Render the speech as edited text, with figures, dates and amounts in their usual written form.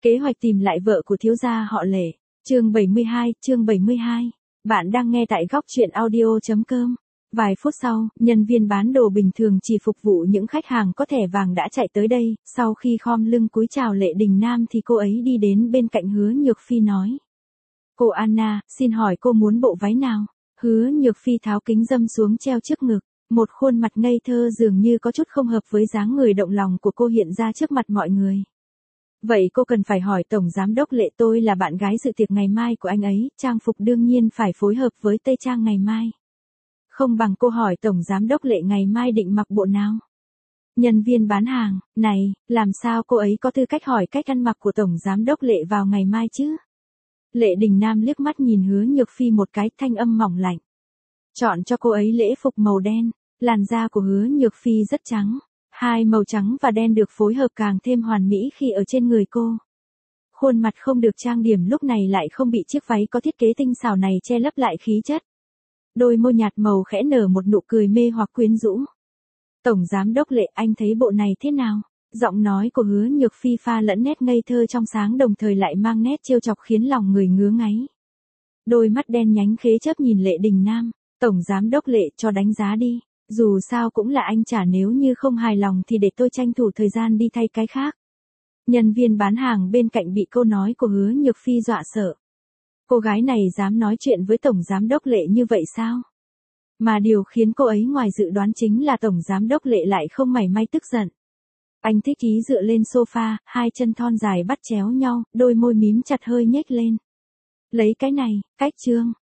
Kế hoạch tìm lại vợ của thiếu gia họ Lệ. Chương 72. Bạn đang nghe tại góc truyện audio.com. Vài phút sau, nhân viên bán đồ bình thường chỉ phục vụ những khách hàng có thẻ vàng đã chạy tới đây, sau khi khom lưng cúi chào Lệ Đình Nam thì cô ấy đi đến bên cạnh Hứa Nhược Phi nói. Cô Anna, xin hỏi cô muốn bộ váy nào? Hứa Nhược Phi tháo kính râm xuống treo trước ngực, một khuôn mặt ngây thơ dường như có chút không hợp với dáng người động lòng của cô hiện ra trước mặt mọi người. Vậy cô cần phải hỏi Tổng Giám đốc Lệ, tôi là bạn gái dự tiệc ngày mai của anh ấy, trang phục đương nhiên phải phối hợp với tây trang ngày mai. Không bằng cô hỏi Tổng Giám đốc Lệ ngày mai định mặc bộ nào. Nhân viên bán hàng, này, làm sao cô ấy có tư cách hỏi cách ăn mặc của Tổng Giám đốc Lệ vào ngày mai chứ? Lệ Đình Nam liếc mắt nhìn Hứa Nhược Phi một cái, thanh âm mỏng lạnh. Chọn cho cô ấy lễ phục màu đen, làn da của Hứa Nhược Phi rất trắng. Hai màu trắng và đen được phối hợp càng thêm hoàn mỹ khi ở trên người cô. Khuôn mặt không được trang điểm lúc này lại không bị chiếc váy có thiết kế tinh xảo này che lấp lại khí chất. Đôi môi nhạt màu khẽ nở một nụ cười mê hoặc quyến rũ. Tổng Giám đốc Lệ, anh thấy bộ này thế nào? Giọng nói của Hứa Nhược Phi pha lẫn nét ngây thơ trong sáng đồng thời lại mang nét trêu chọc khiến lòng người ngứa ngáy. Đôi mắt đen nhánh khế chớp nhìn Lệ Đình Nam. Tổng Giám đốc Lệ, cho đánh giá đi. Dù sao cũng là anh trả, nếu như không hài lòng thì để tôi tranh thủ thời gian đi thay cái khác. Nhân viên bán hàng bên cạnh bị câu nói của Hứa Nhược Phi dọa sợ. Cô gái này dám nói chuyện với Tổng Giám đốc Lệ như vậy sao? Mà điều khiến cô ấy ngoài dự đoán chính là Tổng Giám đốc Lệ lại không mảy may tức giận. Anh thích chí dựa lên sofa, hai chân thon dài bắt chéo nhau, đôi môi mím chặt hơi nhếch lên. Lấy cái này, cách trương.